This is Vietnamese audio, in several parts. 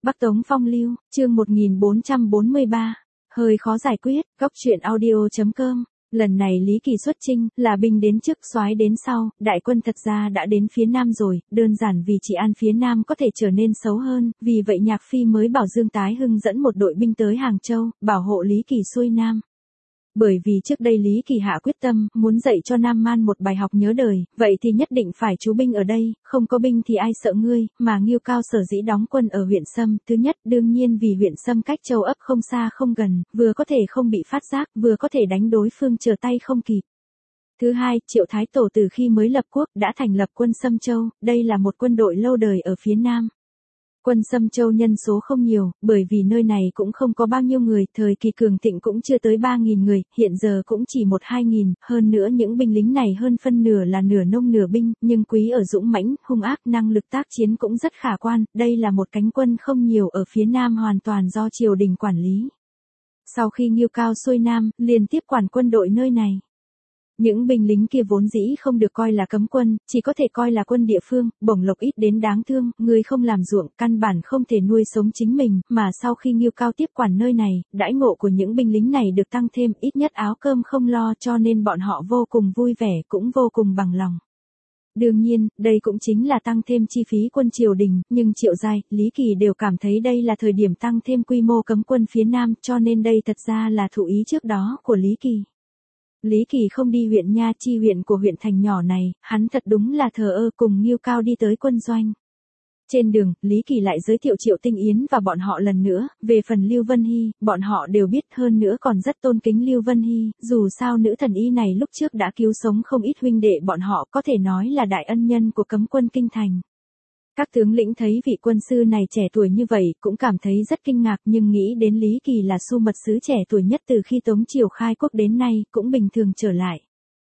Bắc Tống Phong Lưu, chương 1443. Hơi khó giải quyết, góc truyện audio.com. Lần này Lý Kỳ xuất chinh, là binh đến trước soái đến sau, đại quân thật ra đã đến phía Nam rồi, đơn giản vì trị an phía Nam có thể trở nên xấu hơn, vì vậy Nhạc Phi mới bảo Dương Tái Hưng dẫn một đội binh tới Hàng Châu, bảo hộ Lý Kỳ xuôi Nam. Bởi vì trước đây Lý Kỳ hạ quyết tâm, muốn dạy cho Nam Man một bài học nhớ đời, vậy thì nhất định phải trú binh ở đây, không có binh thì ai sợ ngươi, mà Ngưu Cao sở dĩ đóng quân ở huyện Sâm, thứ nhất đương nhiên vì huyện Sâm cách Châu Ấp không xa không gần, vừa có thể không bị phát giác, vừa có thể đánh đối phương trở tay không kịp. Thứ hai, Triệu Thái Tổ từ khi mới lập quốc, đã thành lập quân Sâm Châu, đây là một quân đội lâu đời ở phía Nam. Quân Sâm Châu nhân số không nhiều, bởi vì nơi này cũng không có bao nhiêu người, thời kỳ cường thịnh cũng chưa tới 3.000 người, hiện giờ cũng chỉ 1-2.000, hơn nữa những binh lính này hơn phân nửa là nửa nông nửa binh, nhưng quý ở dũng mãnh, hung ác, năng lực tác chiến cũng rất khả quan, đây là một cánh quân không nhiều ở phía Nam hoàn toàn do triều đình quản lý. Sau khi Ngưu Cao xuôi Nam, liền tiếp quản quân đội nơi này. Những binh lính kia vốn dĩ không được coi là cấm quân, chỉ có thể coi là quân địa phương, bổng lộc ít đến đáng thương, người không làm ruộng, căn bản không thể nuôi sống chính mình, mà sau khi Ngưu Cao tiếp quản nơi này, đãi ngộ của những binh lính này được tăng thêm, ít nhất áo cơm không lo, cho nên bọn họ vô cùng vui vẻ, cũng vô cùng bằng lòng. Đương nhiên, đây cũng chính là tăng thêm chi phí quân triều đình, nhưng Triệu Giai, Lý Kỳ đều cảm thấy đây là thời điểm tăng thêm quy mô cấm quân phía Nam, cho nên đây thật ra là thụ ý trước đó của Lý Kỳ. Lý Kỳ không đi huyện Nha Chi huyện của huyện thành nhỏ này, hắn thật đúng là thờ ơ cùng Ngưu Cao đi tới quân doanh. Trên đường, Lý Kỳ lại giới thiệu Triệu Tinh Yến và bọn họ lần nữa, về phần Lưu Vân Hy, bọn họ đều biết hơn nữa còn rất tôn kính Lưu Vân Hy, dù sao nữ thần y này lúc trước đã cứu sống không ít huynh đệ bọn họ có thể nói là đại ân nhân của cấm quân kinh thành. Các tướng lĩnh thấy vị quân sư này trẻ tuổi như vậy cũng cảm thấy rất kinh ngạc nhưng nghĩ đến Lý Kỳ là Xu Mật Sứ trẻ tuổi nhất từ khi Tống Triều khai quốc đến nay cũng bình thường trở lại.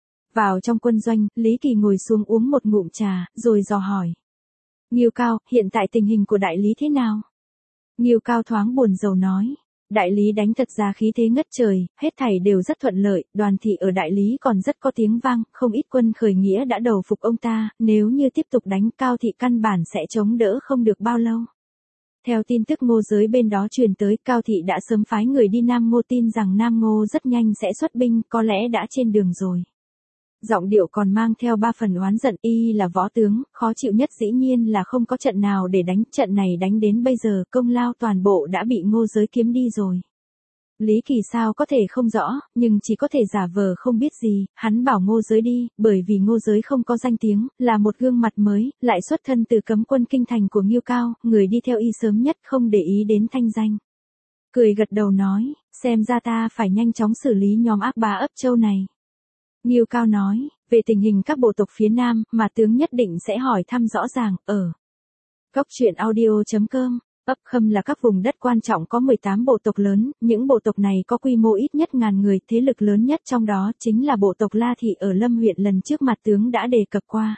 Vào trong quân doanh, Lý Kỳ ngồi xuống uống một ngụm trà, rồi dò hỏi. Ngưu Cao, hiện tại tình hình của đại lý thế nào? Ngưu Cao thoáng buồn rầu nói. Đại lý đánh thật ra khí thế ngất trời, hết thảy đều rất thuận lợi, đoàn thị ở đại lý còn rất có tiếng vang, không ít quân khởi nghĩa đã đầu phục ông ta, nếu như tiếp tục đánh Cao thị căn bản sẽ chống đỡ không được bao lâu. Theo tin tức Ngô Giới bên đó truyền tới, Cao thị đã sớm phái người đi Nam Ngô tin rằng Nam Ngô rất nhanh sẽ xuất binh, có lẽ đã trên đường rồi. Giọng điệu còn mang theo 3 phần oán giận, y là võ tướng, khó chịu nhất dĩ nhiên là không có trận nào để đánh, trận này đánh đến bây giờ, công lao toàn bộ đã bị Ngô Giới kiếm đi rồi. Lý Kỳ sao có thể không rõ, nhưng chỉ có thể giả vờ không biết gì, hắn bảo Ngô Giới đi, bởi vì Ngô Giới không có danh tiếng, là một gương mặt mới, lại xuất thân từ cấm quân kinh thành của Ngưu Cao, người đi theo y sớm nhất không để ý đến thanh danh. Cười gật đầu nói, xem ra ta phải nhanh chóng xử lý nhóm ác bá ấp Châu này. Ngưu Cao nói, về tình hình các bộ tộc phía Nam, mà tướng nhất định sẽ hỏi thăm rõ ràng, ở góc truyện audio.com, ấp Khâm là các vùng đất quan trọng có 18 bộ tộc lớn, những bộ tộc này có quy mô ít nhất 1000 người, thế lực lớn nhất trong đó chính là bộ tộc La Thị ở Lâm huyện lần trước mặt tướng đã đề cập qua.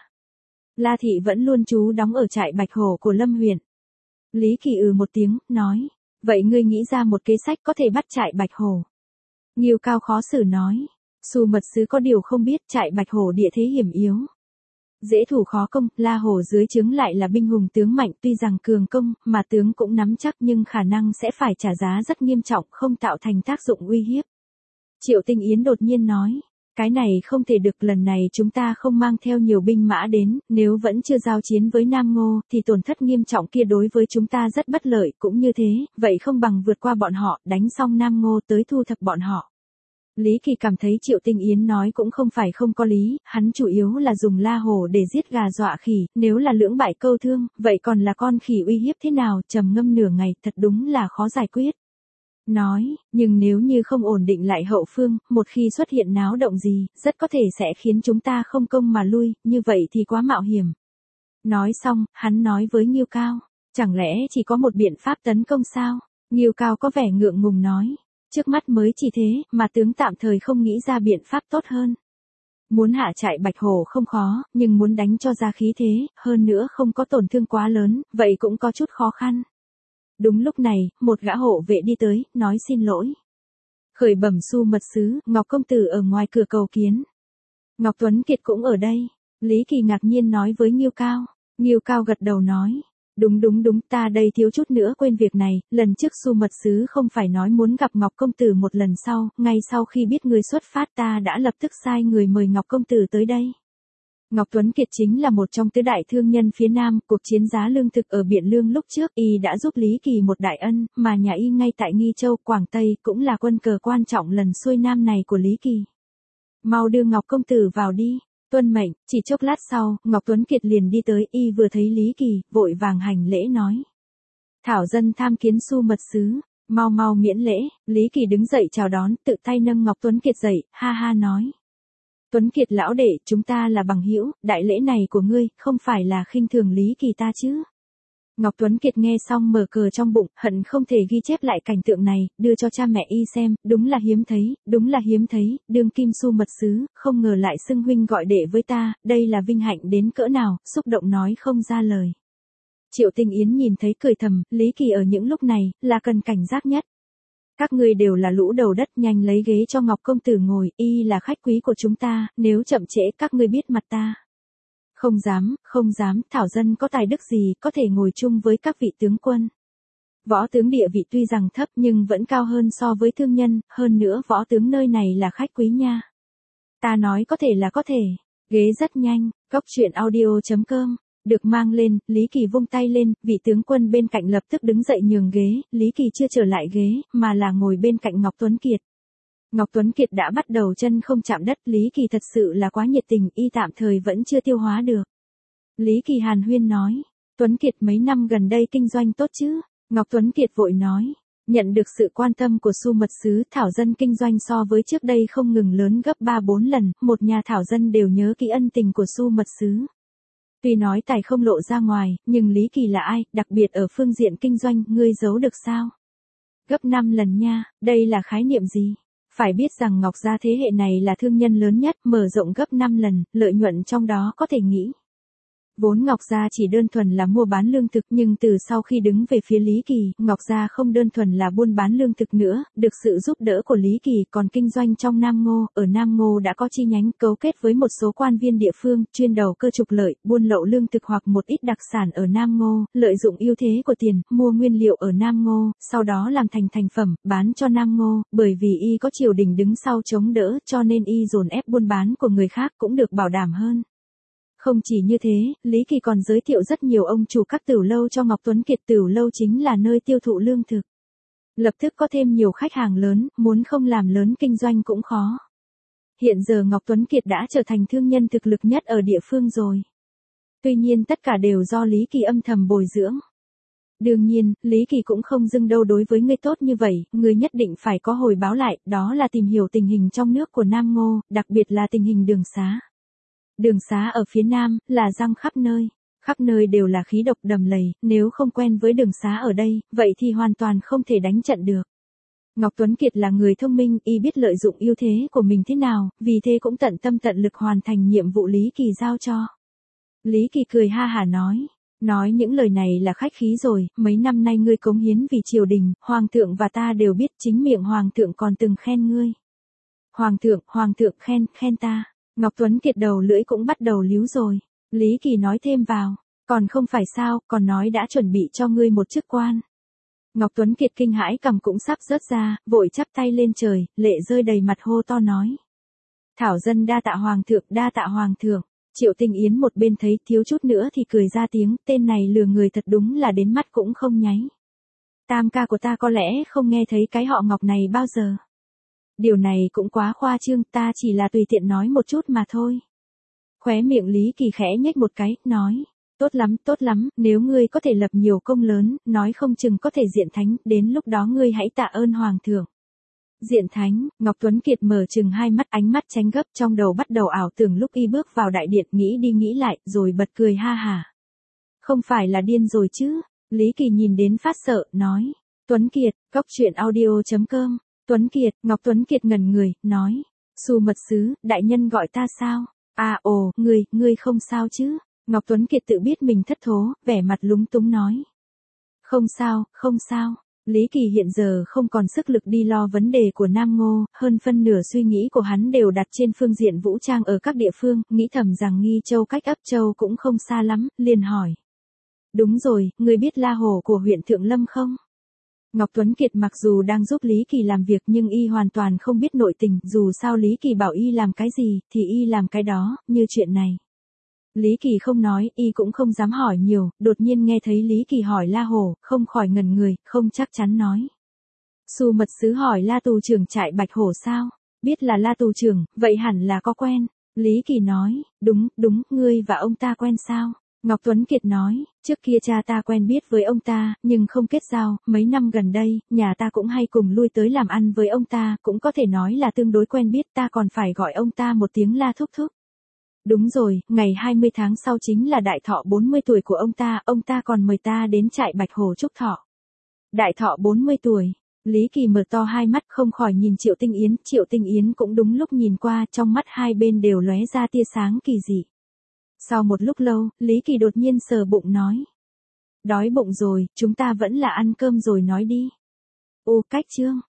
La Thị vẫn luôn trú đóng ở trại Bạch Hổ của Lâm huyện. Lý Kỳ một tiếng, nói, vậy ngươi nghĩ ra một kế sách có thể bắt trại Bạch Hổ. Ngưu Cao khó xử nói. Xu Mật Sứ có điều không biết trại Bạch Hổ địa thế hiểm yếu. Dễ thủ khó công, La Hổ dưới trướng lại là binh hùng tướng mạnh tuy rằng cường công, mà tướng cũng nắm chắc nhưng khả năng sẽ phải trả giá rất nghiêm trọng không tạo thành tác dụng uy hiếp. Triệu Tinh Yến đột nhiên nói, cái này không thể được, lần này chúng ta không mang theo nhiều binh mã đến, nếu vẫn chưa giao chiến với Nam Ngô thì tổn thất nghiêm trọng kia đối với chúng ta rất bất lợi, cũng như thế, vậy không bằng vượt qua bọn họ, đánh xong Nam Ngô tới thu thập bọn họ. Lý Kỳ cảm thấy Triệu Tinh Yến nói cũng không phải không có lý, hắn chủ yếu là dùng La Hổ để giết gà dọa khỉ, nếu là lưỡng bại câu thương, vậy còn là con khỉ uy hiếp thế nào, trầm ngâm nửa ngày, thật đúng là khó giải quyết. Nói, nhưng nếu như không ổn định lại hậu phương, một khi xuất hiện náo động gì, rất có thể sẽ khiến chúng ta không công mà lui, như vậy thì quá mạo hiểm. Nói xong, hắn nói với Ngưu Cao, chẳng lẽ chỉ có một biện pháp tấn công sao? Ngưu Cao có vẻ ngượng ngùng nói. Trước mắt mới chỉ thế, mà tướng tạm thời không nghĩ ra biện pháp tốt hơn. Muốn hạ trại Bạch Hổ không khó, nhưng muốn đánh cho ra khí thế, hơn nữa không có tổn thương quá lớn, vậy cũng có chút khó khăn. Đúng lúc này, một gã hộ vệ đi tới, nói xin lỗi. Khởi bẩm Xu Mật Sứ, Ngọc Công Tử ở ngoài cửa cầu kiến. Ngọc Tuấn Kiệt cũng ở đây. Lý Kỳ ngạc nhiên nói với Ngưu Cao. Ngưu Cao gật đầu nói. Đúng, ta đây thiếu chút nữa quên việc này, lần trước Su mật sứ không phải nói muốn gặp Ngọc công tử một lần sau, ngay sau khi biết người xuất phát ta đã lập tức sai người mời Ngọc công tử tới đây. Ngọc Tuấn Kiệt chính là một trong tứ đại thương nhân phía Nam, cuộc chiến giá lương thực ở Biện Lương lúc trước y đã giúp Lý Kỳ một đại ân, mà nhà y ngay tại Nghi Châu, Quảng Tây cũng là quân cờ quan trọng lần xuôi Nam này của Lý Kỳ. Mau đưa Ngọc công tử vào đi. Tuân mệnh, chỉ chốc lát sau, Ngọc Tuấn Kiệt liền đi tới, y vừa thấy Lý Kỳ, vội vàng hành lễ nói. Thảo dân tham kiến Su mật sứ, mau miễn lễ. Lý Kỳ đứng dậy chào đón, tự tay nâng Ngọc Tuấn Kiệt dậy, ha ha nói. Tuấn Kiệt lão đệ, chúng ta là bằng hữu, đại lễ này của ngươi, không phải là khinh thường Lý Kỳ ta chứ. Ngọc Tuấn Kiệt nghe xong mở cờ trong bụng, hận không thể ghi chép lại cảnh tượng này, đưa cho cha mẹ y xem, đúng là hiếm thấy, đương kim Su mật sứ, không ngờ lại xưng huynh gọi đệ với ta, đây là vinh hạnh đến cỡ nào, xúc động nói không ra lời. Triệu Tinh Yến nhìn thấy cười thầm, Lý Kỳ ở những lúc này, là cần cảnh giác nhất. Các ngươi đều là lũ đầu đất, nhanh lấy ghế cho Ngọc công tử ngồi, y là khách quý của chúng ta, nếu chậm trễ các ngươi biết mặt ta. Không dám, thảo dân có tài đức gì, có thể ngồi chung với các vị tướng quân. Võ tướng địa vị tuy rằng thấp nhưng vẫn cao hơn so với thương nhân, hơn nữa võ tướng nơi này là khách quý nha. Ta nói có thể là có thể, ghế rất nhanh, coctruyện.audio.com. Được mang lên, Lý Kỳ vung tay lên, vị tướng quân bên cạnh lập tức đứng dậy nhường ghế, Lý Kỳ chưa trở lại ghế, mà là ngồi bên cạnh Ngọc Tuấn Kiệt. Ngọc Tuấn Kiệt đã bắt đầu chân không chạm đất, Lý Kỳ thật sự là quá nhiệt tình, y tạm thời vẫn chưa tiêu hóa được. Lý Kỳ hàn huyên nói, Tuấn Kiệt mấy năm gần đây kinh doanh tốt chứ? Ngọc Tuấn Kiệt vội nói, nhận được sự quan tâm của Su mật sứ, thảo dân kinh doanh so với trước đây không ngừng lớn gấp 3-4 lần, một nhà thảo dân đều nhớ kỹ ân tình của Su mật sứ. Tuy nói tài không lộ ra ngoài, nhưng Lý Kỳ là ai, đặc biệt ở phương diện kinh doanh, ngươi giấu được sao? Gấp 5 lần nha, đây là khái niệm gì? Phải biết rằng Ngọc gia thế hệ này là thương nhân lớn nhất, mở rộng gấp 5 lần, lợi nhuận trong đó có thể nghĩ. Vốn Ngọc gia chỉ đơn thuần là mua bán lương thực, nhưng từ sau khi đứng về phía Lý Kỳ, Ngọc gia không đơn thuần là buôn bán lương thực nữa, được sự giúp đỡ của Lý Kỳ còn kinh doanh trong Nam Ngô, ở Nam Ngô đã có chi nhánh cấu kết với một số quan viên địa phương, chuyên đầu cơ trục lợi, buôn lậu lương thực hoặc một ít đặc sản ở Nam Ngô, lợi dụng ưu thế của tiền, mua nguyên liệu ở Nam Ngô, sau đó làm thành phẩm, bán cho Nam Ngô, bởi vì y có triều đình đứng sau chống đỡ, cho nên y dồn ép buôn bán của người khác cũng được bảo đảm hơn. Không chỉ như thế, Lý Kỳ còn giới thiệu rất nhiều ông chủ các tửu lâu cho Ngọc Tuấn Kiệt, tửu lâu chính là nơi tiêu thụ lương thực. Lập tức có thêm nhiều khách hàng lớn, muốn không làm lớn kinh doanh cũng khó. Hiện giờ Ngọc Tuấn Kiệt đã trở thành thương nhân thực lực nhất ở địa phương rồi. Tuy nhiên tất cả đều do Lý Kỳ âm thầm bồi dưỡng. Đương nhiên, Lý Kỳ cũng không dưng đâu, đối với ngươi tốt như vậy, ngươi nhất định phải có hồi báo lại, đó là tìm hiểu tình hình trong nước của Nam Ngô, đặc biệt là tình hình đường xá. Đường xá ở phía Nam, là răng khắp nơi đều là khí độc đầm lầy, nếu không quen với đường xá ở đây, vậy thì hoàn toàn không thể đánh trận được. Ngọc Tuấn Kiệt là người thông minh, y biết lợi dụng ưu thế của mình thế nào, vì thế cũng tận tâm tận lực hoàn thành nhiệm vụ Lý Kỳ giao cho. Lý Kỳ cười ha hả nói những lời này là khách khí rồi, mấy năm nay ngươi cống hiến vì triều đình, Hoàng thượng và ta đều biết, chính miệng Hoàng thượng còn từng khen ngươi. Hoàng thượng khen ta. Ngọc Tuấn Kiệt đầu lưỡi cũng bắt đầu líu rồi. Lý Kỳ nói thêm vào, còn không phải sao, còn nói đã chuẩn bị cho ngươi một chức quan. Ngọc Tuấn Kiệt kinh hãi cằm cũng sắp rớt ra, vội chắp tay lên trời, lệ rơi đầy mặt hô to nói. Thảo dân đa tạ Hoàng thượng. Triệu Tinh Yến một bên thấy thiếu chút nữa thì cười ra tiếng, tên này lừa người thật đúng là đến mắt cũng không nháy. Tam ca của ta có lẽ không nghe thấy cái họ Ngọc này bao giờ. Điều này cũng quá khoa trương, ta chỉ là tùy tiện nói một chút mà thôi. Khóe miệng Lý Kỳ khẽ nhếch một cái, nói, tốt lắm, nếu ngươi có thể lập nhiều công lớn, nói không chừng có thể diện thánh, đến lúc đó ngươi hãy tạ ơn Hoàng thượng. Diện thánh, Ngọc Tuấn Kiệt mở chừng hai mắt, ánh mắt tránh gấp, trong đầu bắt đầu ảo tưởng lúc y bước vào đại điện, nghĩ đi nghĩ lại, rồi bật cười ha hả. Không phải là điên rồi chứ? Lý Kỳ nhìn đến phát sợ, nói, Tuấn Kiệt, coctruyện.audio.com. Ngọc Tuấn Kiệt ngẩn người, nói, Su mật sứ, đại nhân gọi ta sao? Ngươi không sao chứ? Ngọc Tuấn Kiệt tự biết mình thất thố, vẻ mặt lúng túng nói. Không sao. Lý Kỳ hiện giờ không còn sức lực đi lo vấn đề của Nam Ngô, hơn phân nửa suy nghĩ của hắn đều đặt trên phương diện vũ trang ở các địa phương, nghĩ thầm rằng Nghi Châu cách Ấp Châu cũng không xa lắm, liền hỏi. Đúng rồi, ngươi biết La Hổ của huyện Thượng Lâm không? Ngọc Tuấn Kiệt mặc dù đang giúp Lý Kỳ làm việc nhưng y hoàn toàn không biết nội tình, dù sao Lý Kỳ bảo y làm cái gì, thì y làm cái đó, như chuyện này. Lý Kỳ không nói, y cũng không dám hỏi nhiều, đột nhiên nghe thấy Lý Kỳ hỏi La Hổ, không khỏi ngẩn người, không chắc chắn nói. Xu mật sứ hỏi La tù trưởng trại Bạch Hổ sao? Biết là La tù trưởng, vậy hẳn là có quen. Lý Kỳ nói, đúng, ngươi và ông ta quen sao? Ngọc Tuấn Kiệt nói, trước kia cha ta quen biết với ông ta, nhưng không kết giao, mấy năm gần đây, nhà ta cũng hay cùng lui tới làm ăn với ông ta, cũng có thể nói là tương đối quen biết, ta còn phải gọi ông ta một tiếng La thúc thúc. Đúng rồi, ngày 20 tháng sau chính là đại thọ 40 tuổi của ông ta còn mời ta đến trại Bạch Hổ chúc thọ. Đại thọ 40 tuổi. Lý Kỳ mở to hai mắt không khỏi nhìn Triệu Tinh Yến cũng đúng lúc nhìn qua, trong mắt hai bên đều lóe ra tia sáng kỳ dị. Sau một lúc lâu, Lý Kỳ đột nhiên sờ bụng nói. Đói bụng rồi, chúng ta vẫn là ăn cơm rồi nói đi. Ô cách chương.